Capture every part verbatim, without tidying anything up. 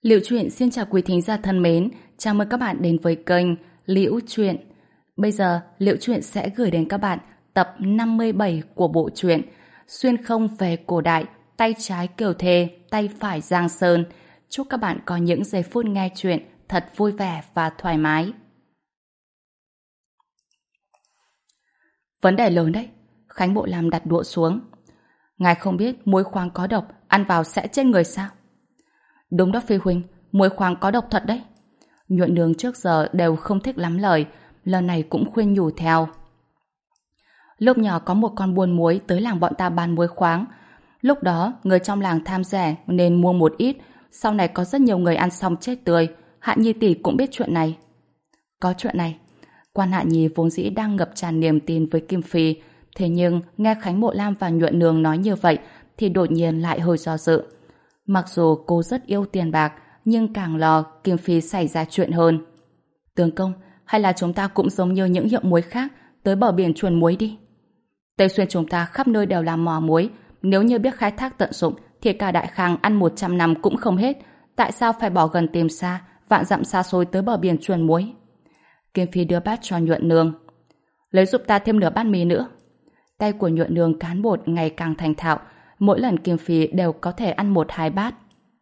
Liễu Chuyện xin chào quý thính giả thân mến, chào mừng các bạn đến với kênh Liễu Chuyện. Bây giờ, Liễu Chuyện sẽ gửi đến các bạn tập năm mươi bảy của bộ truyện Xuyên không về cổ đại, tay trái Kiều Thê, tay phải Giang Sơn. Chúc các bạn có những giây phút nghe chuyện thật vui vẻ và thoải mái. Vấn đề lớn đấy, Khánh Bộ Lam đặt đũa xuống. Ngài không biết muối khoáng có độc, ăn vào sẽ chết người sao? Đúng đó Phi huynh, muối khoáng có độc thật đấy. Nhuận Nương trước giờ đều không thích lắm lời, lần này cũng khuyên nhủ theo. Lúc nhỏ có một con buôn muối tới làng bọn ta bán muối khoáng. Lúc đó người trong làng tham rẻ nên mua một ít, sau này có rất nhiều người ăn xong chết tươi. Hạ Nhi tỷ cũng biết chuyện này. Có chuyện này. Quan Hạ Nhi vốn dĩ đang ngập tràn niềm tin với Kim Phi, thế nhưng nghe Khánh Mộ Lam và Nhuận Nương nói như vậy thì đột nhiên lại hơi do dự. Mặc dù cô rất yêu tiền bạc, nhưng càng lo Kim Phi xảy ra chuyện hơn. Tướng công, hay là chúng ta cũng giống như những hiệu muối khác, tới bờ biển chuồn muối đi. Tây Xuyên chúng ta khắp nơi đều là mỏ muối, nếu như biết khai thác tận dụng thì cả Đại Khang ăn một trăm năm cũng không hết. Tại sao phải bỏ gần tìm xa, vạn dặm xa xôi tới bờ biển chuồn muối? Kim Phi đưa bát cho Nhuận Nương. Lấy giúp ta thêm nửa bát mì nữa. Tay của Nhuận Nương cán bột ngày càng thành thạo, mỗi lần Kim Phi đều có thể ăn một hai bát.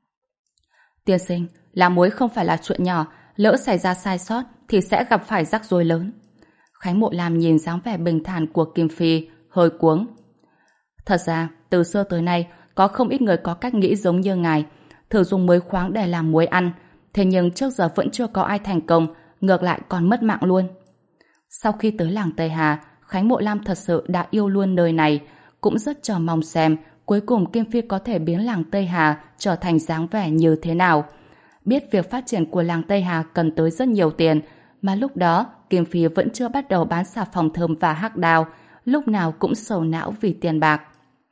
Tiên sinh, làm muối không phải là chuyện nhỏ, lỡ xảy ra sai sót thì sẽ gặp phải rắc rối lớn. Khánh Mộ Lam nhìn dáng vẻ bình thản của Kim Phi, hơi cuống. Thật ra, từ xưa tới nay, có không ít người có cách nghĩ giống như ngài, thử dùng muối khoáng để làm muối ăn, thế nhưng trước giờ vẫn chưa có ai thành công, ngược lại còn mất mạng luôn. Sau khi tới làng Tây Hà, Khánh Mộ Lam thật sự đã yêu luôn nơi này, cũng rất chờ mong xem cuối cùng Kim Phi có thể biến làng Tây Hà trở thành dáng vẻ như thế nào. Biết việc phát triển của làng Tây Hà cần tới rất nhiều tiền, mà lúc đó Kim Phi vẫn chưa bắt đầu bán xà phòng thơm và hắc đào, lúc nào cũng sầu não vì tiền bạc.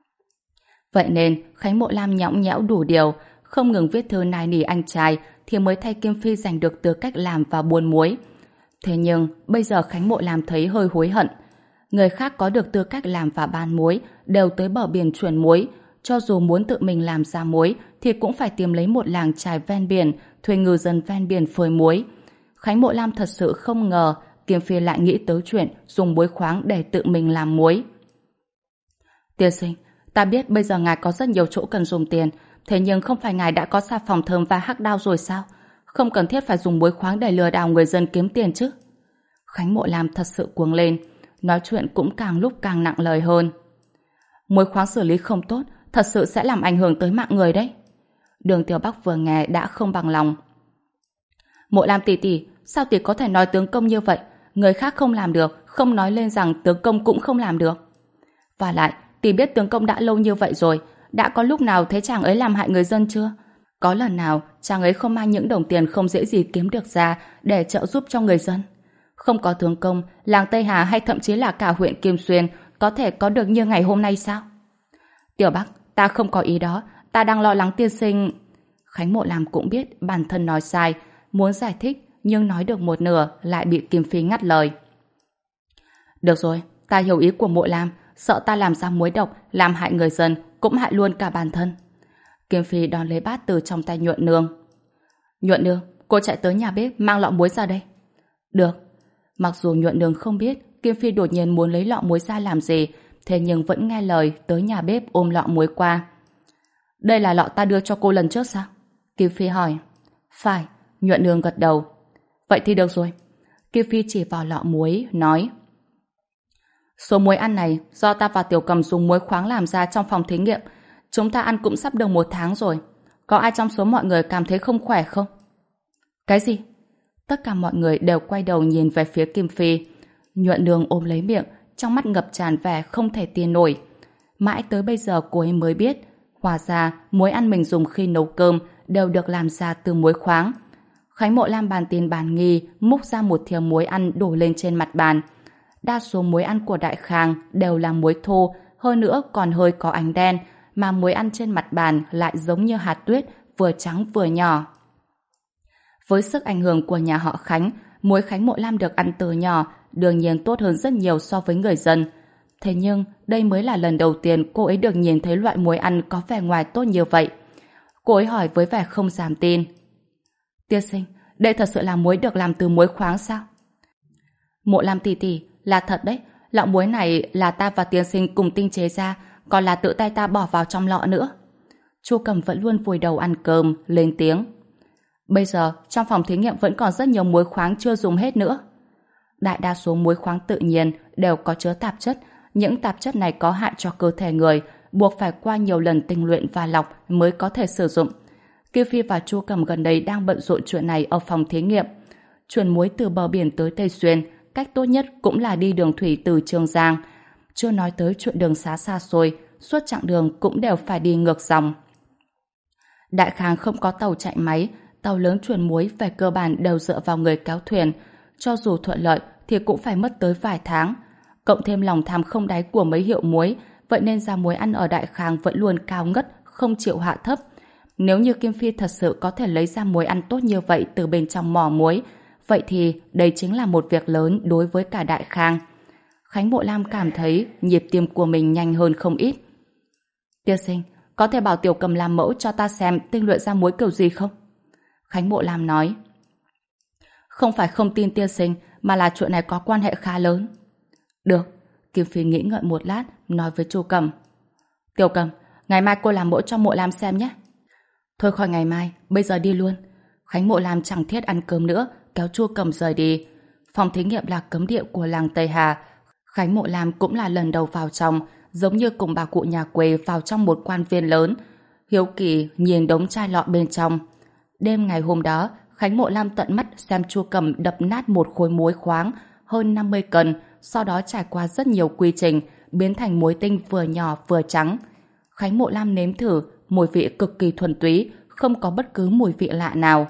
Vậy nên Khánh Mộ Lam nhõng nhẽo đủ điều, không ngừng viết thư nài nỉ anh trai thì mới thay Kim Phi giành được tư cách làm và buôn muối. Thế nhưng bây giờ Khánh Mộ Lam thấy hơi hối hận. Người khác có được tư cách làm và bán muối đều tới bờ biển chuyển muối, cho dù muốn tự mình làm ra muối thì cũng phải tìm lấy một làng chài ven biển, thuê ngư dân ven biển phơi muối. Khánh Mộ Lam thật sự không ngờ Kim Phi lại nghĩ tới chuyện dùng muối khoáng để tự mình làm muối. Tiên sinh, ta biết bây giờ ngài có rất nhiều chỗ cần dùng tiền, thế nhưng không phải ngài đã có xà phòng thơm và hắc đao rồi sao? Không cần thiết phải dùng muối khoáng để lừa đảo người dân kiếm tiền chứ. Khánh Mộ Lam thật sự cuống lên, nói chuyện cũng càng lúc càng nặng lời hơn. Muối khoáng xử lý không tốt, thật sự sẽ làm ảnh hưởng tới mạng người đấy. Đường Tiểu Bắc vừa nghe đã không bằng lòng. Mộ Lam tỷ tỷ, sao tỷ có thể nói tướng công như vậy? Người khác không làm được, không nói lên rằng tướng công cũng không làm được. Và lại, tỷ biết tướng công đã lâu như vậy rồi, đã có lúc nào thấy chàng ấy làm hại người dân chưa? Có lần nào chàng ấy không mang những đồng tiền không dễ gì kiếm được ra để trợ giúp cho người dân? Không có tướng công, làng Tây Hà hay thậm chí là cả huyện Kim Xuyên có thể có được như ngày hôm nay sao? Tiểu Bắc, ta không có ý đó, ta đang lo lắng tiên sinh. Khánh Mộ Lam cũng biết bản thân nói sai, muốn giải thích nhưng nói được một nửa lại bị Kim Phi ngắt lời. Được rồi, ta hiểu ý của Mộ Lam, sợ ta làm ra muối độc, làm hại người dân, cũng hại luôn cả bản thân. Kim Phi đón lấy bát từ trong tay Nhuận Nương. Nhuận Nương, cô chạy tới nhà bếp mang lọ muối ra đây. Được. Mặc dù Nhuận Nương không biết Kim Phi đột nhiên muốn lấy lọ muối ra làm gì, thế nhưng vẫn nghe lời tới nhà bếp ôm lọ muối qua. Đây là lọ ta đưa cho cô lần trước sao? Kim Phi hỏi. Phải, Nhuận Nương gật đầu. Vậy thì được rồi. Kim Phi chỉ vào lọ muối, nói. Số muối ăn này do ta và Tiểu Cầm dùng muối khoáng làm ra trong phòng thí nghiệm. Chúng ta ăn cũng sắp được một tháng rồi. Có ai trong số mọi người cảm thấy không khỏe không? Cái gì? Tất cả mọi người đều quay đầu nhìn về phía Kim Phi. Nhuận Nương ôm lấy miệng, trong mắt ngập tràn vẻ không thể tin nổi. Mãi tới bây giờ cô ấy mới biết, hóa ra muối ăn mình dùng khi nấu cơm đều được làm ra từ muối khoáng. Khánh Mộ Lam bàn tin bàn nghi, múc ra một thìa muối ăn đổ lên trên mặt bàn. Đa số muối ăn của Đại Khang đều là muối thô, hơn nữa còn hơi có ánh đen, mà muối ăn trên mặt bàn lại giống như hạt tuyết, vừa trắng vừa nhỏ. Với sức ảnh hưởng của nhà họ Khánh, muối Khánh Mộ Lam được ăn từ nhỏ, đương nhiên tốt hơn rất nhiều so với người dân. Thế nhưng, đây mới là lần đầu tiên cô ấy được nhìn thấy loại muối ăn có vẻ ngoài tốt như vậy. Cô ấy hỏi với vẻ không dám tin. Tiên sinh, đây thật sự là muối được làm từ muối khoáng sao? Mộ Lam tỷ tỷ, là thật đấy. Lọ muối này là ta và tiên sinh cùng tinh chế ra, còn là tự tay ta bỏ vào trong lọ nữa. Chu Cầm vẫn luôn vùi đầu ăn cơm, lên tiếng. Bây giờ, trong phòng thí nghiệm vẫn còn rất nhiều muối khoáng chưa dùng hết nữa. Đại đa số muối khoáng tự nhiên đều có chứa tạp chất. Những tạp chất này có hại cho cơ thể người, buộc phải qua nhiều lần tinh luyện và lọc mới có thể sử dụng. Kiều Phi và Chu Cầm gần đây đang bận rộn chuyện này ở phòng thí nghiệm. Chuyển muối từ bờ biển tới Tây Xuyên, cách tốt nhất cũng là đi đường thủy từ Chương Giang. Chưa nói tới chuyện đường xá xa xôi, suốt chặng đường cũng đều phải đi ngược dòng. Đại Khang không có tàu chạy máy, tàu lớn chuyển muối về cơ bản đều dựa vào người kéo thuyền. Cho dù thuận lợi thì cũng phải mất tới vài tháng. Cộng thêm lòng tham không đáy của mấy hiệu muối, vậy nên giá muối ăn ở Đại Khang vẫn luôn cao ngất, không chịu hạ thấp. Nếu như Kim Phi thật sự có thể lấy ra muối ăn tốt như vậy từ bên trong mỏ muối, vậy thì đây chính là một việc lớn đối với cả Đại Khang. Khánh Mộ Lam cảm thấy nhịp tim của mình nhanh hơn không ít. Tiên sinh, có thể bảo Tiểu Cầm làm mẫu cho ta xem tinh luyện ra muối kiểu gì không? Khánh Mộ Lam nói. Không phải không tin tiên sinh, mà là chuyện này có quan hệ khá lớn. Được, Kim Phi nghĩ ngợi một lát, nói với Chu Cầm. Tiểu Cầm, ngày mai cô làm mẫu cho Mộ Lam xem nhé. Thôi khỏi ngày mai, bây giờ đi luôn. Khánh Mộ Lam chẳng thiết ăn cơm nữa, kéo Chu Cầm rời đi. Phòng thí nghiệm là cấm địa của làng Tây Hà. Khánh Mộ Lam cũng là lần đầu vào trong, giống như cùng bà cụ nhà quê vào trong một quan viên lớn. Hiếu kỳ nhìn đống chai lọ bên trong. Đêm ngày hôm đó, Khánh Mộ Lam tận mắt xem Chu Cầm đập nát một khối muối khoáng hơn năm mươi cân, sau đó trải qua rất nhiều quy trình, biến thành muối tinh vừa nhỏ vừa trắng. Khánh Mộ Lam nếm thử, mùi vị cực kỳ thuần túy, không có bất cứ mùi vị lạ nào.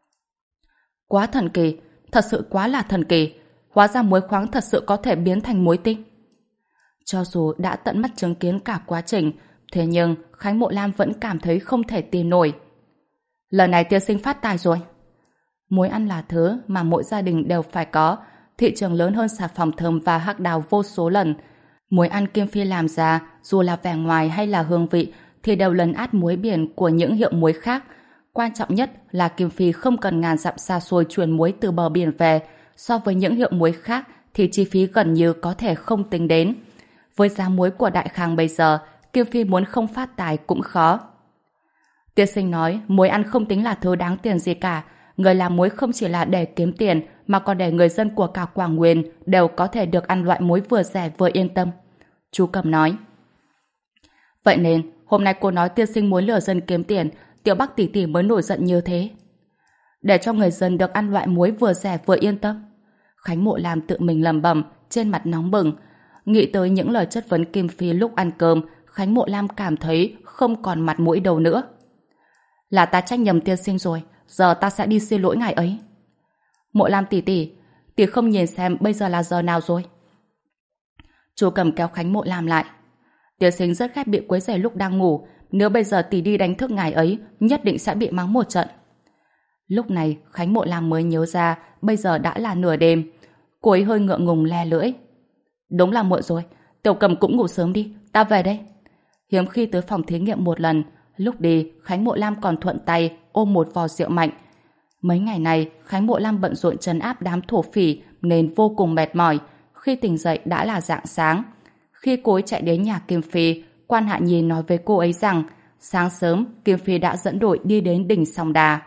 Quá thần kỳ, thật sự quá là thần kỳ. Hóa ra muối khoáng thật sự có thể biến thành muối tinh. Cho dù đã tận mắt chứng kiến cả quá trình, thế nhưng Khánh Mộ Lam vẫn cảm thấy không thể tin nổi. Lần này tiên sinh phát tài rồi. Muối ăn là thứ mà mỗi gia đình đều phải có, thị trường lớn hơn xà phòng thơm và hắc đào vô số lần. Muối ăn Kim Phi làm ra, dù là vẻ ngoài hay là hương vị, thì đều lấn át muối biển của những hiệu muối khác. Quan trọng nhất là Kim Phi không cần ngàn dặm xa xôi chuyển muối từ bờ biển về. So với những hiệu muối khác thì chi phí gần như có thể không tính đến. Với giá muối của Đại Khang bây giờ, Kim Phi muốn không phát tài cũng khó. Tiên sinh nói muối ăn không tính là thứ đáng tiền gì cả. Người làm muối không chỉ là để kiếm tiền mà còn để người dân của cả Quảng Nguyên đều có thể được ăn loại muối vừa rẻ vừa yên tâm. Chú Cầm nói. Vậy nên hôm nay cô nói tiên sinh muốn lừa dân kiếm tiền, Tiểu Bắc tỷ tỷ mới nổi giận như thế. Để cho người dân được ăn loại muối vừa rẻ vừa yên tâm. Khánh Mộ Lam tự mình lẩm bẩm, trên mặt nóng bừng. Nghĩ tới những lời chất vấn Kim Phi lúc ăn cơm, Khánh Mộ Lam cảm thấy không còn mặt mũi đâu nữa. Là ta trách nhầm tiên sinh rồi, giờ ta sẽ đi xin lỗi ngài ấy. Mộ Lam tỷ tỷ, tỷ không nhìn xem bây giờ là giờ nào rồi? Chú Cầm kéo Khánh Mộ Lam lại. Tiên sinh rất ghét bị quấy rầy lúc đang ngủ, nếu bây giờ tỷ đi đánh thức ngài ấy, nhất định sẽ bị mắng một trận. Lúc này Khánh Mộ Lam mới nhớ ra bây giờ đã là nửa đêm. Cô ấy hơi ngượng ngùng le lưỡi. Đúng là muộn rồi, Tiểu Cầm cũng ngủ sớm đi, ta về đây. Hiếm khi tới phòng thí nghiệm một lần, lúc đi Khánh Mộ Lam còn thuận tay ôm một vò rượu mạnh. Mấy ngày này Khánh Mộ Lam bận rộn trấn áp đám thổ phỉ nên vô cùng mệt mỏi. Khi tỉnh dậy đã là rạng sáng. Khi cô ấy chạy đến nhà Kim Phi, Quan Hạ Nhi nói với cô ấy rằng sáng sớm Kim Phi đã dẫn đội đi đến đỉnh Song Đà.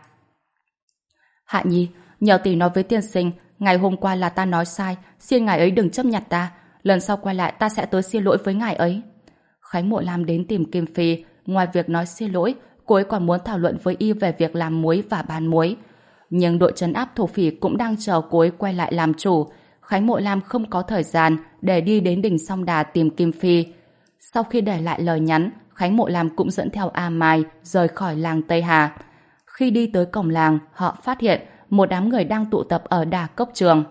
Hạ Nhi, nhờ tỷ nói với tiên sinh, ngày hôm qua là ta nói sai, xin ngài ấy đừng chấp nhặt ta, lần sau quay lại ta sẽ tới xin lỗi với ngài ấy. Khánh Mộ Lam đến tìm Kim Phi, ngoài việc nói xin lỗi, cô ấy còn muốn thảo luận với y về việc làm muối và bán muối. Nhưng đội trấn áp thổ phỉ cũng đang chờ cô ấy quay lại làm chủ. Khánh Mộ Lam không có thời gian để đi đến đỉnh Song Đà tìm Kim Phi. Sau khi để lại lời nhắn, Khánh Mộ Lam cũng dẫn theo A Mai rời khỏi làng Tây Hà. Khi đi tới cổng làng, họ phát hiện một đám người đang tụ tập ở Đà Cốc Trường.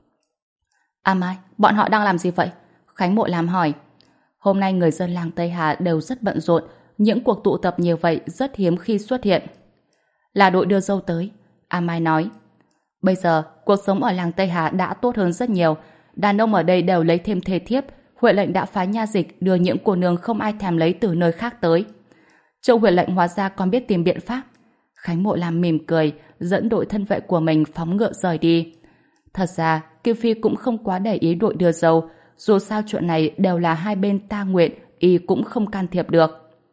A Mai, bọn họ đang làm gì vậy? Khánh Mộ Lam hỏi. Hôm nay người dân làng Tây Hà đều rất bận rộn, những cuộc tụ tập như vậy rất hiếm khi xuất hiện. Là đội đưa dâu tới, A Mai nói. Bây giờ, cuộc sống ở làng Tây Hà đã tốt hơn rất nhiều, đàn ông ở đây đều lấy thêm thê thiếp, Huệ lệnh đã phái nha dịch đưa những cô nương không ai thèm lấy từ nơi khác tới. Châu Huệ lệnh hóa ra còn biết tìm biện pháp. Khánh Mộ Lam mỉm cười, dẫn đội thân vệ của mình phóng ngựa rời đi. Thật ra, Kim Phi cũng không quá để ý đội đưa dâu, dù sao chuyện này đều là hai bên ta nguyện, y cũng không can thiệp được.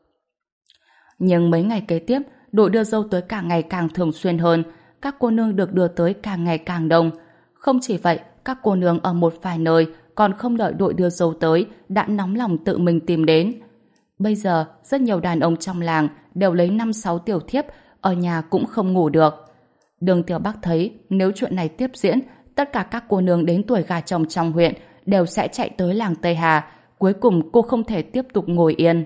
Nhưng mấy ngày kế tiếp, đội đưa dâu tới càng ngày càng thường xuyên hơn, các cô nương được đưa tới càng ngày càng đông. Không chỉ vậy, các cô nương ở một vài nơi còn không đợi đội đưa dâu tới, đã nóng lòng tự mình tìm đến. Bây giờ, rất nhiều đàn ông trong làng đều lấy năm sáu tiểu thiếp, ở nhà cũng không ngủ được. Đường Tiểu Bắc thấy, nếu chuyện này tiếp diễn, tất cả các cô nương đến tuổi gà chồng trong huyện đều sẽ chạy tới làng Tây Hà. Cuối cùng cô không thể tiếp tục ngồi yên.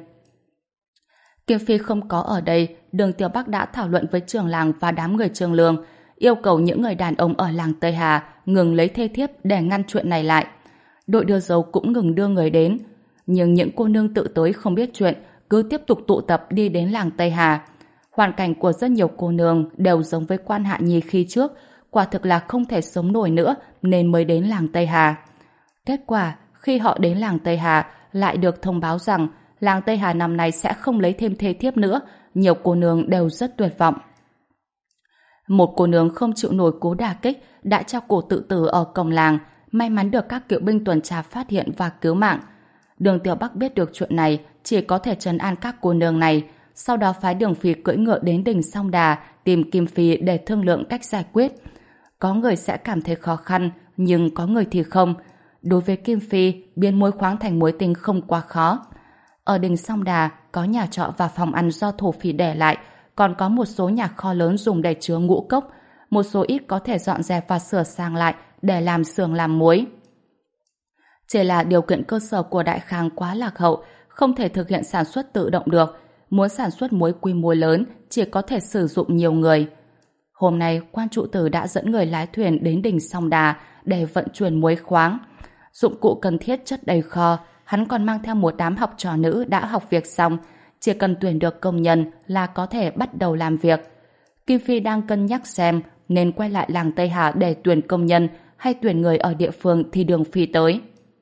Kim Phi không có ở đây, Đường Tiểu Bắc đã thảo luận với trưởng làng và đám người Trương Lương, yêu cầu những người đàn ông ở làng Tây Hà ngừng lấy thê thiếp để ngăn chuyện này lại. Đội đưa dâu cũng ngừng đưa người đến. Nhưng những cô nương tự tới không biết chuyện, cứ tiếp tục tụ tập đi đến làng Tây Hà. Hoàn cảnh của rất nhiều cô nương đều giống với Quan Hạ Nhi khi trước, quả thực là không thể sống nổi nữa nên mới đến làng Tây Hà. Kết quả, khi họ đến làng Tây Hà, lại được thông báo rằng làng Tây Hà năm nay sẽ không lấy thêm thê thiếp nữa, nhiều cô nương đều rất tuyệt vọng. Một cô nương không chịu nổi cú đả kích đã treo cổ tự tử ở cổng làng, may mắn được các kỵ binh tuần tra phát hiện và cứu mạng. Đường Tiểu Bắc biết được chuyện này, chỉ có thể trấn an các cô nương này, sau đó phái Đường Phi cưỡi ngựa đến đỉnh Song Đà tìm Kim Phi để thương lượng cách giải quyết. Có người sẽ cảm thấy khó khăn, nhưng có người thì không. Đối với Kim Phi, biến muối khoáng thành muối tinh không quá khó. Ở đỉnh Song Đà có nhà trọ và phòng ăn do thổ phỉ để lại, còn có một số nhà kho lớn dùng để chứa ngũ cốc, một số ít có thể dọn dẹp và sửa sang lại để làm xưởng làm muối. Chỉ là điều kiện cơ sở của Đại Khang quá lạc hậu, không thể thực hiện sản xuất tự động được. Muốn sản xuất muối quy mô lớn, chỉ có thể sử dụng nhiều người. Hôm nay, quan trụ tử đã dẫn người lái thuyền đến đỉnh Song Đà để vận chuyển muối khoáng. Dụng cụ cần thiết chất đầy kho, hắn còn mang theo một đám học trò nữ đã học việc xong, chỉ cần tuyển được công nhân là có thể bắt đầu làm việc. Kim Phi đang cân nhắc xem nên quay lại làng Tây Hà để tuyển công nhân hay tuyển người ở địa phương thì Đường Phi tới.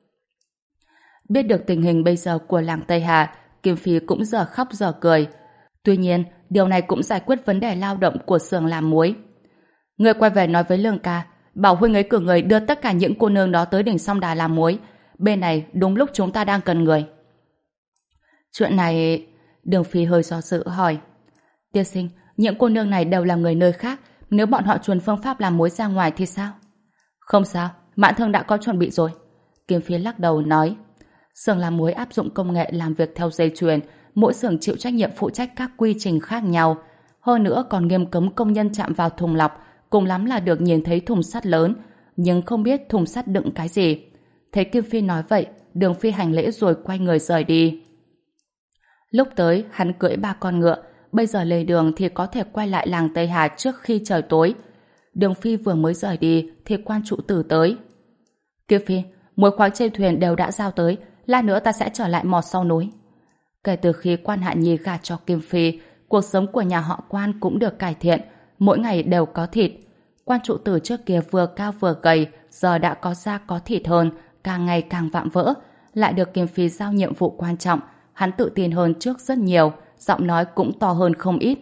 Biết được tình hình bây giờ của làng Tây Hà, Kim Phi cũng giờ khóc giờ cười. Tuy nhiên, điều này cũng giải quyết vấn đề lao động của xưởng làm muối. Người quay về nói với Lương ca, bảo huynh ấy cử người đưa tất cả những cô nương đó tới đỉnh Song Đà làm muối. Bên này đúng lúc chúng ta đang cần người. Chuyện này... Đường Phi hơi do dự hỏi. Tiên sinh, những cô nương này đều là người nơi khác, nếu bọn họ truyền phương pháp làm muối ra ngoài thì sao? Không sao, Mạn Thương đã có chuẩn bị rồi. Kim Phi lắc đầu nói. Xưởng làm muối áp dụng công nghệ làm việc theo dây chuyền, mỗi xưởng chịu trách nhiệm phụ trách các quy trình khác nhau. Hơn nữa còn nghiêm cấm công nhân chạm vào thùng lọc, cùng lắm là được nhìn thấy thùng sắt lớn, nhưng không biết thùng sắt đựng cái gì. Thấy Kim Phi nói vậy, Đường Phi hành lễ rồi quay người rời đi. Lúc tới, hắn cưỡi ba con ngựa, bây giờ lề đường thì có thể quay lại làng Tây Hà trước khi trời tối. Đường Phi vừa mới rời đi thì quan trụ tử tới. Kim Phi, muối khoáng trên thuyền đều đã giao tới, lát nữa ta sẽ trở lại mò sau núi. Kể từ khi Quan Hạ Nhi gả cho Kim Phi, cuộc sống của nhà họ Quan cũng được cải thiện, mỗi ngày đều có thịt. Quan trụ tử trước kia vừa cao vừa gầy, giờ đã có da có thịt hơn, càng ngày càng vạm vỡ, lại được Kim Phi giao nhiệm vụ quan trọng, hắn tự tin hơn trước rất nhiều, giọng nói cũng to hơn không ít.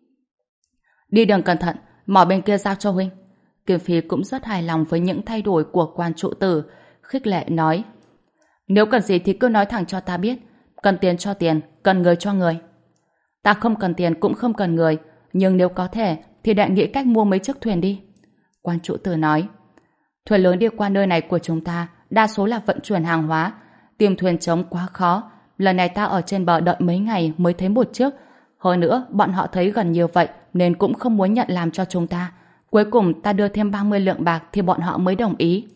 Đi đường cẩn thận, mỏ bên kia giao cho huynh. Kim Phi cũng rất hài lòng với những thay đổi của quan trụ tử, khích lệ nói. Nếu cần gì thì cứ nói thẳng cho ta biết, cần tiền cho tiền, cần người cho người. Ta không cần tiền cũng không cần người, nhưng nếu có thể thì đại nghĩ cách mua mấy chiếc thuyền đi. Quan trụ tử nói. Thuyền lớn đi qua nơi này của chúng ta đa số là vận chuyển hàng hóa, tìm thuyền trống quá khó. Lần này ta ở trên bờ đợi mấy ngày mới thấy một chiếc. Hơn nữa, bọn họ thấy gần như vậy nên cũng không muốn nhận làm cho chúng ta. Cuối cùng ta đưa thêm ba mươi lượng bạc thì bọn họ mới đồng ý.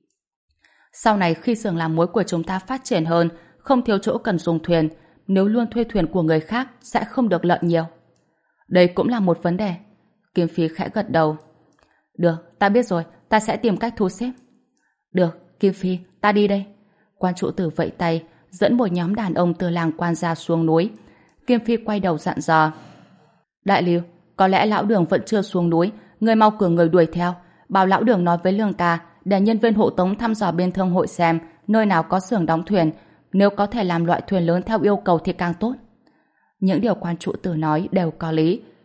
Sau này khi xưởng làm muối của chúng ta phát triển hơn, không thiếu chỗ cần dùng thuyền, nếu luôn thuê thuyền của người khác sẽ không được lợi nhiều. Đây cũng là một vấn đề. Kim Phi khẽ gật đầu. Được, ta biết rồi, ta sẽ tìm cách thu xếp. Được, Kim Phi, ta đi đây. Quan trụ tử vẫy tay, dẫn một nhóm đàn ông từ làng Quan ra xuống núi. Kim Phi quay đầu dặn dò. Đại Lưu, có lẽ lão Đường vẫn chưa xuống núi, người mau cử người đuổi theo, bảo lão Đường nói với Lương ca để nhân viên hộ tống thăm dò bên thương hội xem nơi nào có xưởng đóng thuyền, nếu có thể làm loại thuyền lớn theo yêu cầu thì càng tốt. Những điều quan trụ tử nói đều có lý,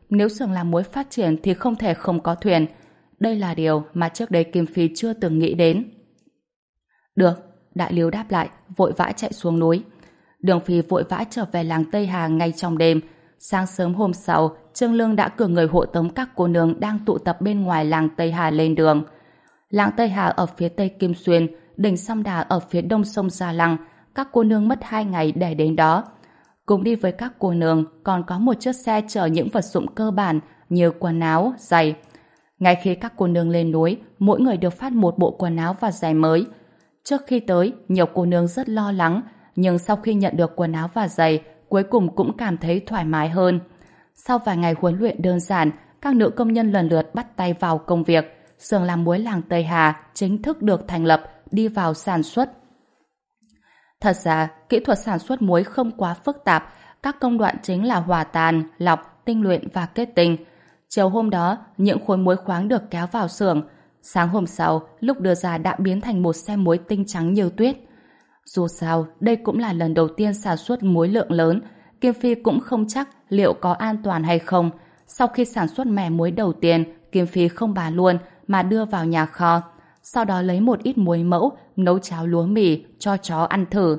nếu xưởng làm muối phát triển thì không thể không có thuyền. Đây là điều mà trước đây Kim Phi chưa từng nghĩ đến. Được, Đại Liêu đáp lại, vội vã chạy xuống núi. Đường Phi vội vã trở về làng Tây Hà ngay trong đêm. Sáng sớm hôm sau, Trương Lương đã cử người hộ tống các cô nương đang tụ tập bên ngoài làng Tây Hà lên đường. Làng Tây Hà ở phía tây Kim Xuyên, đỉnh Song Đà ở phía đông sông Gia Lăng. Các cô nương mất hai ngày để đến đó. Cùng đi với các cô nương còn có một chiếc xe chở những vật dụng cơ bản như quần áo, giày. Ngay khi các cô nương lên núi, mỗi người được phát một bộ quần áo và giày mới. Trước khi tới, nhiều cô nương rất lo lắng, nhưng sau khi nhận được quần áo và giày, cuối cùng cũng cảm thấy thoải mái hơn. Sau vài ngày huấn luyện đơn giản, các nữ công nhân lần lượt bắt tay vào công việc. Xưởng làm muối làng Tây Hà chính thức được thành lập, đi vào sản xuất. Thật ra, kỹ thuật sản xuất muối không quá phức tạp, các công đoạn chính là hòa tan, lọc, tinh luyện và kết tinh. Chiều hôm đó, những khối muối khoáng được kéo vào xưởng. Sáng hôm sau, lúc đưa ra đã biến thành một xe muối tinh trắng như tuyết. Dù sao, đây cũng là lần đầu tiên sản xuất muối lượng lớn, Kim Phi cũng không chắc liệu có an toàn hay không. Sau khi sản xuất mẻ muối đầu tiên, Kim Phi không bán luôn mà đưa vào nhà kho. Sau đó lấy một ít muối mẫu, nấu cháo lúa mì cho chó ăn thử.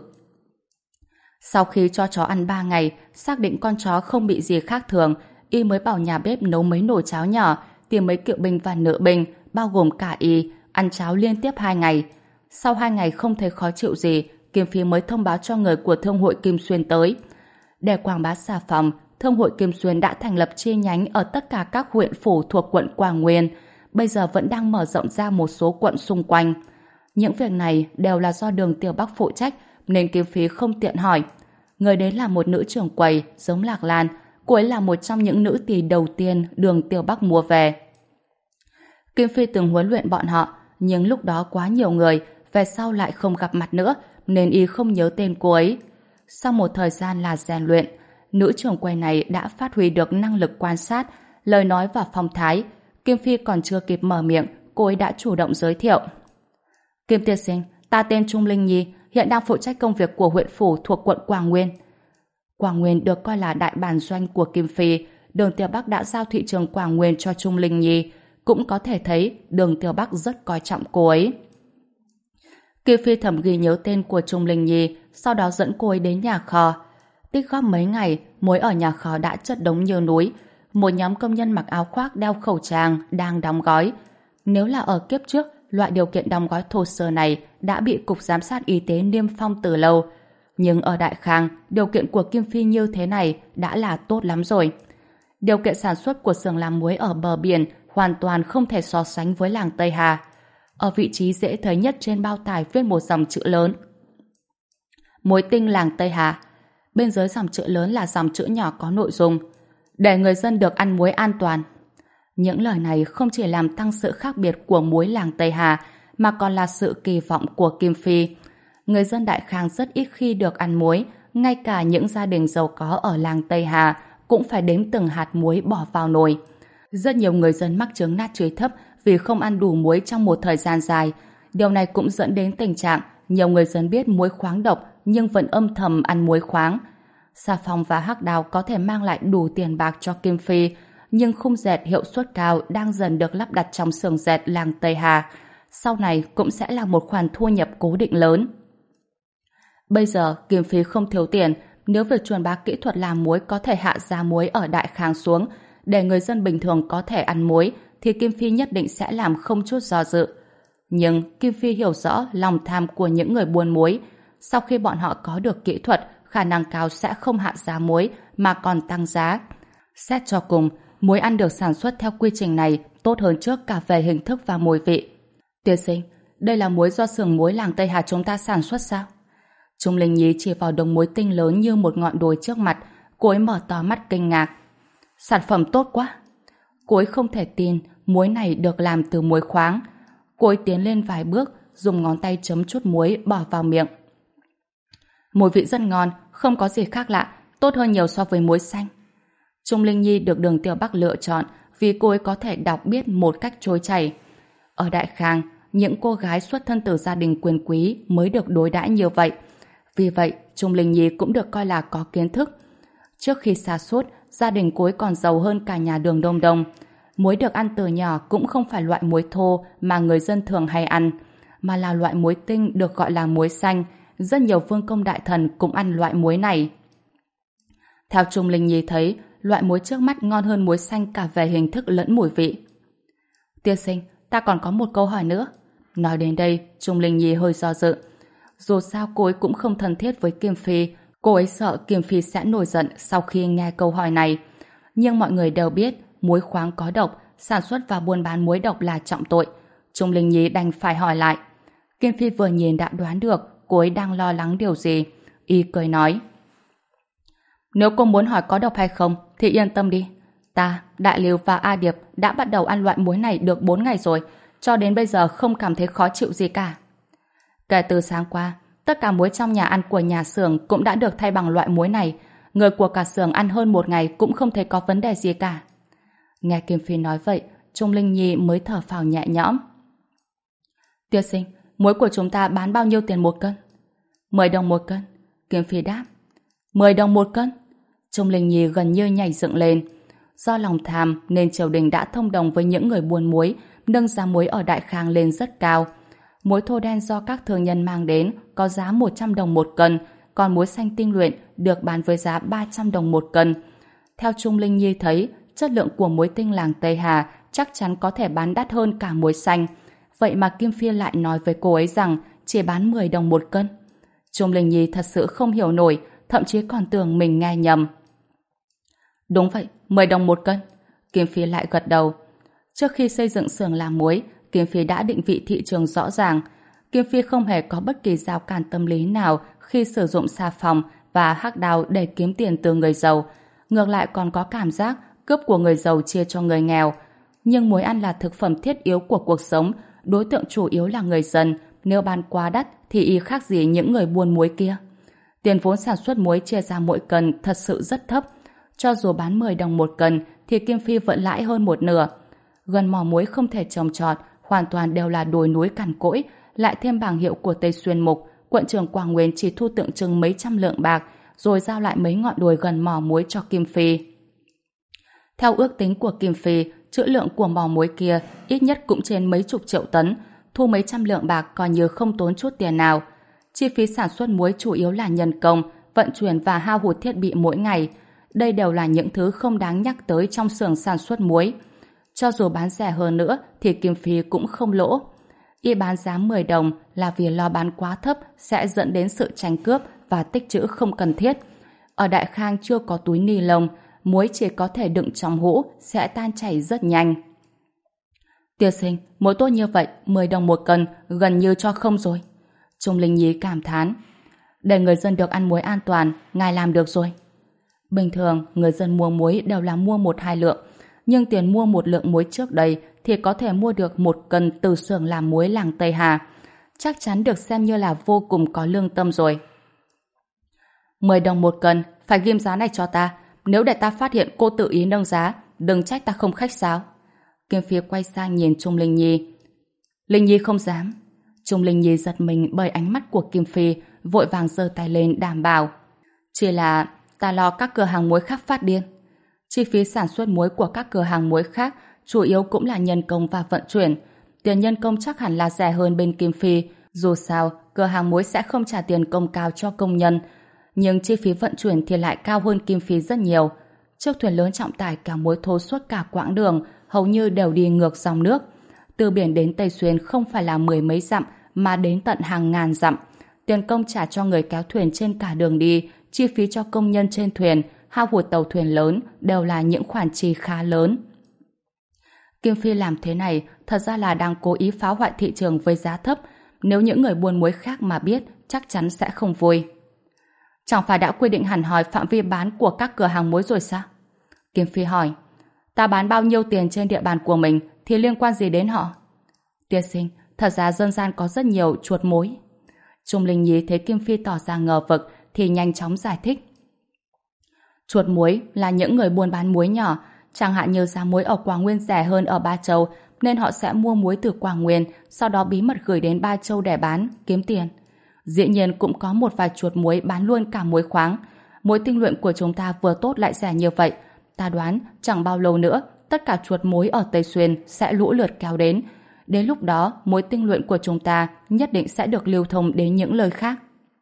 Sau khi cho chó ăn ba ngày, xác định con chó không bị gì khác thường, y mới bảo nhà bếp nấu mấy nồi cháo nhỏ, tìm mấy cựu binh và nữ binh, bao gồm cả y, ăn cháo liên tiếp hai ngày. Sau hai ngày không thấy khó chịu gì, Kim Phi mới thông báo cho người của Thương hội Kim Xuyên tới. Để quảng bá xà phòng, Thương hội Kim Xuyên đã thành lập chi nhánh ở tất cả các huyện phủ thuộc quận Quảng Nguyên, bây giờ vẫn đang mở rộng ra một số quận xung quanh. Những việc này đều là do Đường Tiểu Bắc phụ trách, nên Kim Phi không tiện hỏi. Người đến là một nữ trưởng quầy, giống Lạc Lan. Cô ấy là một trong những nữ tỳ đầu tiên Đường Tiểu Bắc mua về. Kim Phi từng huấn luyện bọn họ, nhưng lúc đó quá nhiều người, về sau lại không gặp mặt nữa, nên y không nhớ tên cô ấy. Sau một thời gian là rèn luyện, nữ trưởng quầy này đã phát huy được năng lực quan sát, lời nói và phong thái. Kim Phi còn chưa kịp mở miệng, cô ấy đã chủ động giới thiệu. Kim tiên sinh, ta tên Trung Linh Nhi, hiện đang phụ trách công việc của huyện phủ thuộc quận Quảng Nguyên. Quảng Nguyên được coi là đại bản doanh của Kim Phi, Đường Tiểu Bắc đã giao thị trường Quảng Nguyên cho Trung Linh Nhi. Cũng có thể thấy Đường Tiểu Bắc rất coi trọng cô ấy. Kim Phi thầm ghi nhớ tên của Trung Linh Nhi, sau đó dẫn cô ấy đến nhà kho. Tích góp mấy ngày, muối ở nhà kho đã chất đống như núi. Một nhóm công nhân mặc áo khoác đeo khẩu trang đang đóng gói. Nếu là ở kiếp trước, loại điều kiện đóng gói thô sơ này đã bị Cục Giám sát Y tế niêm phong từ lâu. Nhưng ở Đại Khang, điều kiện của Kim Phi như thế này đã là tốt lắm rồi. Điều kiện sản xuất của xưởng làm muối ở bờ biển hoàn toàn không thể so sánh với làng Tây Hà. Ở vị trí dễ thấy nhất trên bao tải viết một dòng chữ lớn: Muối tinh làng Tây Hà. Bên dưới dòng chữ lớn là dòng chữ nhỏ có nội dung: để người dân được ăn muối an toàn. Những lời này không chỉ làm tăng sự khác biệt của muối làng Tây Hà, mà còn là sự kỳ vọng của Kim Phi. Người dân Đại Khang rất ít khi được ăn muối, ngay cả những gia đình giàu có ở làng Tây Hà cũng phải đếm từng hạt muối bỏ vào nồi. Rất nhiều người dân mắc chứng natri thấp vì không ăn đủ muối trong một thời gian dài. Điều này cũng dẫn đến tình trạng nhiều người dân biết muối khoáng độc nhưng vẫn âm thầm ăn muối khoáng. Xà phòng và hắc đào có thể mang lại đủ tiền bạc cho Kim Phi, nhưng khung dệt hiệu suất cao đang dần được lắp đặt trong xưởng dệt làng Tây Hà. Sau này cũng sẽ là một khoản thu nhập cố định lớn. Bây giờ Kim Phi không thiếu tiền, nếu việc truyền bá kỹ thuật làm muối có thể hạ giá muối ở Đại Khang xuống, để người dân bình thường có thể ăn muối, thì Kim Phi nhất định sẽ làm không chút do dự. Nhưng Kim Phi hiểu rõ lòng tham của những người buôn muối. Sau khi bọn họ có được kỹ thuật, khả năng cao sẽ không hạ giá muối mà còn tăng giá. Xét cho cùng, muối ăn được sản xuất theo quy trình này tốt hơn trước cả về hình thức và mùi vị. Tiên sinh, đây là muối do xưởng muối làng Tây Hà chúng ta sản xuất sao? Trung Linh Nhi chỉ vào đống muối tinh lớn như một ngọn đồi trước mặt, cô ấy mở to mắt kinh ngạc. Sản phẩm tốt quá! Cô ấy không thể tin muối này được làm từ muối khoáng. Cô ấy tiến lên vài bước, dùng ngón tay chấm chút muối bỏ vào miệng. Mùi vị rất ngon, không có gì khác lạ, tốt hơn nhiều so với muối xanh. Trung Linh Nhi được Đường Tiểu Bắc lựa chọn vì cô ấy có thể đọc biết một cách trôi chảy. Ở Đại Khang, những cô gái xuất thân từ gia đình quyền quý mới được đối đãi như vậy. Vì vậy, Trung Linh Nhi cũng được coi là có kiến thức. Trước khi sa sút, gia đình cô ấy còn giàu hơn cả nhà đường Đông Đông. Muối được ăn từ nhỏ cũng không phải loại muối thô mà người dân thường hay ăn, mà là loại muối tinh được gọi là muối xanh. Rất nhiều vương công đại thần cũng ăn loại muối này. Theo Trung Linh Nhi thấy, loại muối trước mắt ngon hơn muối xanh cả về hình thức lẫn mùi vị. Tiên sinh, ta còn có một câu hỏi nữa. Nói đến đây, Trung Linh Nhi hơi do dự. Dù sao cô ấy cũng không thân thiết với Kim Phi, cô ấy sợ Kim Phi sẽ nổi giận sau khi nghe câu hỏi này. Nhưng mọi người đều biết muối khoáng có độc, sản xuất và buôn bán muối độc là trọng tội. Trung Linh Nhi đành phải hỏi lại. Kim Phi vừa nhìn đã đoán được cô ấy đang lo lắng điều gì. Y cười nói: nếu cô muốn hỏi có độc hay không thì yên tâm đi. Ta, Đại Lưu và A Điệp đã bắt đầu ăn loại muối này được bốn ngày rồi, cho đến bây giờ không cảm thấy khó chịu gì cả. Kể từ sáng qua, tất cả muối trong nhà ăn của nhà xưởng cũng đã được thay bằng loại muối này. Người của cả xưởng ăn hơn một ngày cũng không thấy có vấn đề gì cả. Nghe Kim Phi nói vậy, Trung Linh Nhi mới thở phào nhẹ nhõm. Tiên sinh, muối của chúng ta bán bao nhiêu tiền một cân? Mười đồng một cân. Kim Phi đáp. Mười đồng một cân? Trung Linh Nhi gần như nhảy dựng lên. Do lòng tham nên triều đình đã thông đồng với những người buôn muối, nâng giá muối ở Đại Khang lên rất cao. Muối thô đen do các thương nhân mang đến có giá một trăm đồng một cân, còn muối xanh tinh luyện được bán với giá ba trăm đồng một cân. Theo Trung Linh Nhi thấy, chất lượng của muối tinh làng Tây Hà chắc chắn có thể bán đắt hơn cả muối xanh. Vậy mà Kim Phi lại nói với cô ấy rằng chỉ bán mười đồng một cân. Trung Linh Nhi thật sự không hiểu nổi, thậm chí còn tưởng mình nghe nhầm. Đúng vậy, mười đồng một cân. Kim Phi lại gật đầu. Trước khi xây dựng xưởng làm muối, Kim Phi đã định vị thị trường rõ ràng. Kim Phi không hề có bất kỳ rào cản tâm lý nào khi sử dụng xà phòng và hắc đào để kiếm tiền từ người giàu. Ngược lại còn có cảm giác cướp của người giàu chia cho người nghèo. Nhưng muối ăn là thực phẩm thiết yếu của cuộc sống, đối tượng chủ yếu là người dân. Nếu bán quá đắt thì y khác gì những người buôn muối kia. Tiền vốn sản xuất muối chia ra mỗi cân thật sự rất thấp. Cho dù bán mười đồng một cân thì Kim Phi vẫn lãi hơn một nửa. Gần mỏ muối không thể trồng trọt, hoàn toàn đều là đồi núi cằn cỗi, lại thêm bảng hiệu của Tây Xuyên Mục, quận trưởng Quảng Nguyên chỉ thu tượng trưng mấy trăm lượng bạc, rồi giao lại mấy ngọn đồi gần mỏ muối cho Kim Phi. Theo ước tính của Kim Phi, trữ lượng của mỏ muối kia ít nhất cũng trên mấy chục triệu tấn, thu mấy trăm lượng bạc coi như không tốn chút tiền nào. Chi phí sản xuất muối chủ yếu là nhân công, vận chuyển và hao hụt thiết bị mỗi ngày. Đây đều là những thứ không đáng nhắc tới trong xưởng sản xuất muối. Cho dù bán rẻ hơn nữa thì Kim Phi cũng không lỗ. Y bán giá mười đồng là vì lo bán quá thấp sẽ dẫn đến sự tranh cướp và tích trữ không cần thiết. Ở Đại Khang chưa có túi ni lông, muối chỉ có thể đựng trong hũ, sẽ tan chảy rất nhanh. Tiên sinh, muối tốt như vậy, mười đồng một cân, gần như cho không rồi. Trung Linh Nhi cảm thán. Để người dân được ăn muối an toàn, ngài làm được rồi. Bình thường, người dân mua muối đều là mua một hai lượng, nhưng tiền mua một lượng muối trước đây thì có thể mua được một cân từ xưởng làm muối làng Tây Hà. Chắc chắn được xem như là vô cùng có lương tâm rồi. Mười đồng một cân, phải ghim giá này cho ta. Nếu để ta phát hiện cô tự ý nâng giá, đừng trách ta không khách sáo. Kim Phi quay sang nhìn Trung Linh Nhi. Linh Nhi không dám. Trung Linh Nhi giật mình bởi ánh mắt của Kim Phi, vội vàng giơ tay lên đảm bảo. Chỉ là ta lo các cửa hàng muối khác phát điên. Chi phí sản xuất muối của các cửa hàng muối khác chủ yếu cũng là nhân công và vận chuyển. Tiền nhân công chắc hẳn là rẻ hơn bên Kim Phi. Dù sao, cửa hàng muối sẽ không trả tiền công cao cho công nhân. Nhưng chi phí vận chuyển thì lại cao hơn Kim Phi rất nhiều. Chiếc thuyền lớn trọng tải cả muối thô suốt cả quãng đường, hầu như đều đi ngược dòng nước. Từ biển đến Tây Xuyên không phải là mười mấy dặm, mà đến tận hàng ngàn dặm. Tiền công trả cho người kéo thuyền trên cả đường đi, chi phí cho công nhân trên thuyền, hao hụt tàu thuyền lớn đều là những khoản chi khá lớn. Kim Phi làm thế này thật ra là đang cố ý phá hoại thị trường với giá thấp. Nếu những người buôn muối khác mà biết, chắc chắn sẽ không vui. Chẳng phải đã quy định hẳn hoi phạm vi bán của các cửa hàng muối rồi sao? Kim Phi hỏi. Ta bán bao nhiêu tiền trên địa bàn của mình thì liên quan gì đến họ? Tiên sinh, thật ra dân gian có rất nhiều chuột muối. Trung Linh Nhi thấy Kim Phi tỏ ra ngờ vực thì nhanh chóng giải thích. Chuột muối là những người buôn bán muối nhỏ, chẳng hạn như giá muối ở Quảng Nguyên rẻ hơn ở Ba Châu nên họ sẽ mua muối từ Quảng Nguyên, sau đó bí mật gửi đến Ba Châu để bán, kiếm tiền. Dĩ nhiên cũng có một vài chuột muối bán luôn cả muối khoáng. Muối tinh luyện của chúng ta vừa tốt lại rẻ như vậy, Ta đoán chẳng bao lâu nữa tất cả chuột muối ở Tây Xuyên sẽ lũ lượt kéo đến. Đến lúc đó, muối tinh luyện của chúng ta nhất định sẽ được lưu thông đến những nơi khác.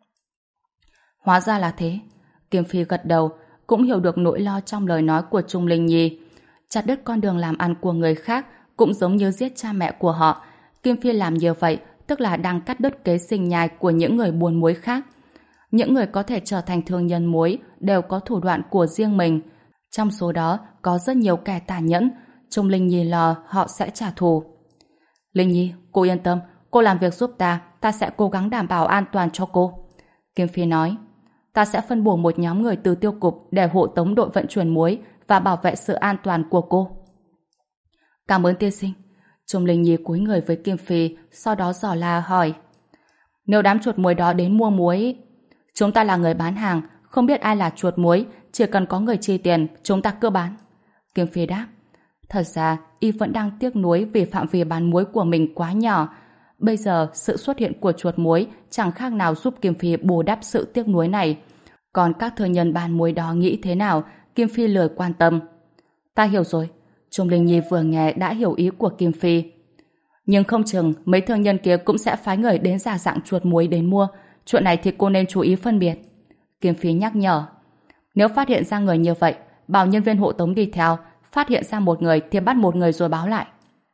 Hóa ra là thế. Kim Phi gật đầu, cũng hiểu được nỗi lo trong lời nói của Trung Linh Nhi. Chặt đứt con đường làm ăn của người khác cũng giống như giết cha mẹ của họ. Kim Phi làm như vậy tức là đang cắt đứt kế sinh nhai của những người buôn muối khác. Những người có thể trở thành thương nhân muối đều có thủ đoạn của riêng mình. Trong số đó có rất nhiều kẻ tàn nhẫn. Trung Linh Nhi lo họ sẽ trả thù. Linh Nhi, cô yên tâm, cô làm việc giúp ta, ta sẽ cố gắng đảm bảo an toàn cho cô. Kim Phi nói, ta sẽ phân bổ một nhóm người từ tiêu cục để hộ tống đội vận chuyển muối và bảo vệ sự an toàn của cô. Cảm ơn tiên sinh. Trung Linh Nhi cúi người với Kim Phi, sau đó dò la hỏi, nếu đám chuột muối đó đến mua muối... Chúng ta là người bán hàng, không biết ai là chuột muối, chỉ cần có người chi tiền, chúng ta cứ bán. Kim Phi đáp, thật ra y vẫn đang tiếc nuối vì phạm vi bán muối của mình quá nhỏ. Bây giờ sự xuất hiện của chuột muối chẳng khác nào giúp Kim Phi bù đắp sự tiếc nuối này. Còn các thương nhân bán muối đó nghĩ thế nào, Kim Phi lười quan tâm. Ta hiểu rồi. Trung Linh Nhi vừa nghe đã hiểu ý của Kim Phi. Nhưng không chừng mấy thương nhân kia cũng sẽ phái người đến giả dạng chuột muối đến mua. Chuyện này thì cô nên chú ý phân biệt. Kim Phi nhắc nhở. Nếu phát hiện ra người như vậy, bảo nhân viên hộ tống đi theo, phát hiện ra một người thì bắt một người rồi báo lại.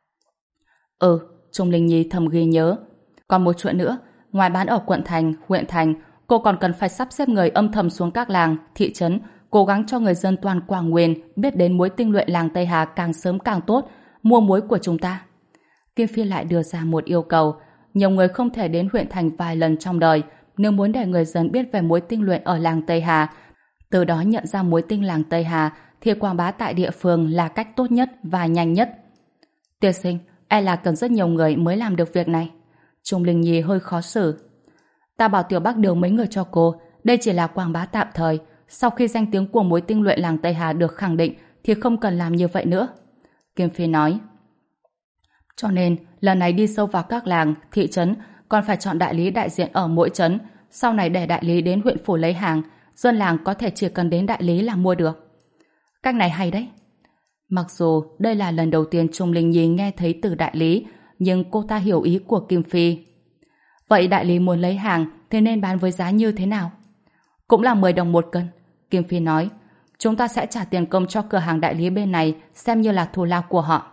Ừ, Trung Linh Nhi thầm ghi nhớ. Còn một chuyện nữa, ngoài bán ở quận thành, huyện thành, cô còn cần phải sắp xếp người âm thầm xuống các làng, thị trấn, cố gắng cho người dân toàn Quảng Nguyên biết đến muối tinh luyện làng Tây Hà càng sớm càng tốt, mua muối của chúng ta. Kim Phi lại đưa ra một yêu cầu. Nhiều người không thể đến huyện thành vài lần trong đời. Nếu muốn để người dân biết về muối tinh luyện ở làng Tây Hà, từ đó nhận ra muối tinh làng Tây Hà, thì quảng bá tại địa phương là cách tốt nhất và nhanh nhất. Tiên sinh, e là cần rất nhiều người mới làm được việc này. Trung Linh Nhi hơi khó xử. Ta bảo Tiểu Bắc điều mấy người cho cô, đây chỉ là quảng bá tạm thời. Sau khi danh tiếng của muối tinh luyện làng Tây Hà được khẳng định thì không cần làm như vậy nữa. Kim Phi nói. Cho nên, lần này đi sâu vào các làng, thị trấn, còn phải chọn đại lý đại diện ở mỗi trấn. Sau này để đại lý đến huyện phủ lấy hàng, dân làng có thể chỉ cần đến đại lý là mua được. Cách này hay đấy. Mặc dù đây là lần đầu tiên Trung Linh Nhi nghe thấy từ đại lý, nhưng cô ta hiểu ý của Kim Phi. Vậy đại lý muốn lấy hàng thì nên bán với giá như thế nào? Cũng là mười đồng một cân. Kim Phi nói, chúng ta sẽ trả tiền công cho cửa hàng đại lý bên này xem như là thù lao của họ.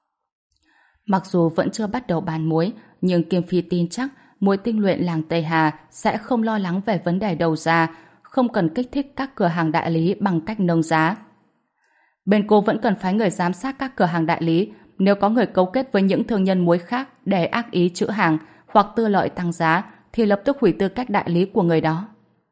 Mặc dù vẫn chưa bắt đầu bán muối, nhưng Kim Phi tin chắc muối tinh luyện làng Tây Hà sẽ không lo lắng về vấn đề đầu ra, không cần kích thích các cửa hàng đại lý bằng cách nâng giá. Bên cô vẫn cần phái người giám sát các cửa hàng đại lý, nếu có người cấu kết với những thương nhân muối khác để ác ý trữ hàng hoặc tư lợi tăng giá thì lập tức hủy tư cách đại lý của người đó.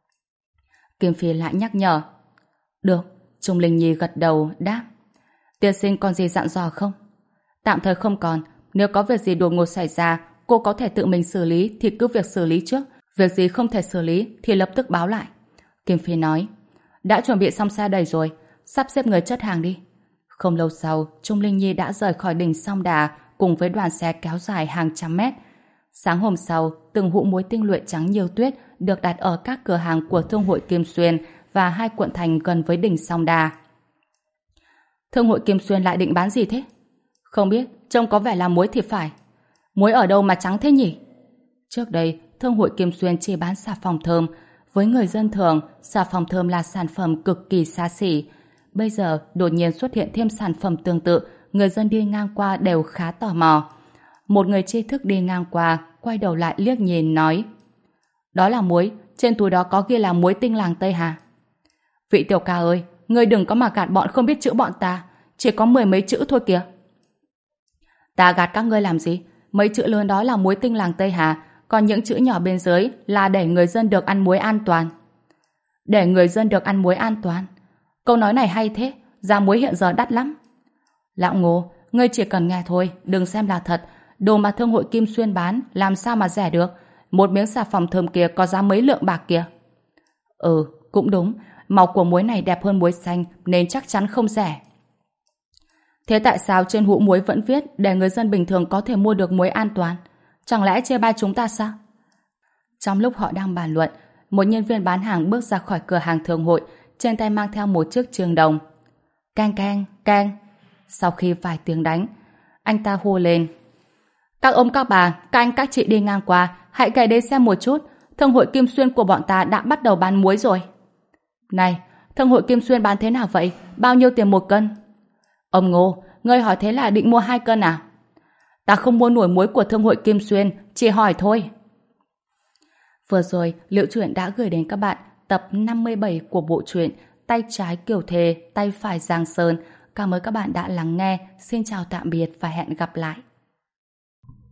Kim Phi lại nhắc nhở. Được, Trung Linh Nhi gật đầu đáp. Tiên sinh còn gì dặn dò không? Tạm thời không còn, nếu có việc gì đột ngột xảy ra, cô có thể tự mình xử lý thì cứ việc xử lý trước, việc gì không thể xử lý thì lập tức báo lại. Kim Phi nói. Đã chuẩn bị xong xe đầy rồi, sắp xếp người chất hàng đi. Không lâu sau, Trung Linh Nhi đã rời khỏi đỉnh Song Đà cùng với đoàn xe kéo dài hàng trăm mét. Sáng hôm sau, từng hũ muối tinh luyện trắng như tuyết được đặt ở các cửa hàng của Thương hội Kim Xuyên và hai quận thành gần với đỉnh Song Đà. Thương hội Kim Xuyên lại định bán gì thế? Không biết, trông có vẻ là muối thì phải. Muối ở đâu mà trắng thế nhỉ? Trước đây, Thương hội Kim Xuyên chỉ bán xà phòng thơm. Với người dân thường, xà phòng thơm là sản phẩm cực kỳ xa xỉ. Bây giờ, đột nhiên xuất hiện thêm sản phẩm tương tự, người dân đi ngang qua đều khá tò mò. Một người tri thức đi ngang qua, quay đầu lại liếc nhìn, nói: Đó là muối, trên túi đó có ghi là muối tinh làng Tây Hà. Vị tiểu ca ơi, ngươi đừng có mà gạt bọn không biết chữ bọn ta, chỉ có mười mấy chữ thôi kìa. Ta gạt các ngươi làm gì? Mấy chữ lớn đó là muối tinh làng Tây Hà, còn những chữ nhỏ bên dưới là để người dân được ăn muối an toàn. Để người dân được ăn muối an toàn? Câu nói này hay thế, giá muối hiện giờ đắt lắm. Lão Ngô, ngươi chỉ cần nghe thôi, đừng xem là thật. Đồ mà Thương hội Kim Xuyên bán làm sao mà rẻ được? Một miếng xà phòng thơm kia có giá mấy lượng bạc kìa. Ừ, cũng đúng, màu của muối này đẹp hơn muối xanh nên chắc chắn không rẻ. Thế tại sao trên hũ muối vẫn viết để người dân bình thường có thể mua được muối an toàn? Chẳng lẽ chê bai chúng ta sao? Trong lúc họ đang bàn luận, một nhân viên bán hàng bước ra khỏi cửa hàng thương hội, trên tay mang theo một chiếc trường đồng. Keng keng, keng. Sau khi vài tiếng đánh, anh ta hô lên. Các ông các bà, các anh các chị đi ngang qua, hãy ghé đến xem một chút. Thương hội Kim Xuyên của bọn ta đã bắt đầu bán muối rồi. Này, thương hội Kim Xuyên bán thế nào vậy? Bao nhiêu tiền một cân? Ông Ngô, ngươi hỏi thế là định mua hai cân à? Ta không mua nổi muối của thương hội Kim Xuyên, chỉ hỏi thôi. Vừa rồi, Liễu Chuyện đã gửi đến các bạn tập năm mươi bảy của bộ truyện Tay trái Kiều Thề, tay phải Giang Sơn. Cảm ơn các bạn đã lắng nghe. Xin chào tạm biệt và hẹn gặp lại.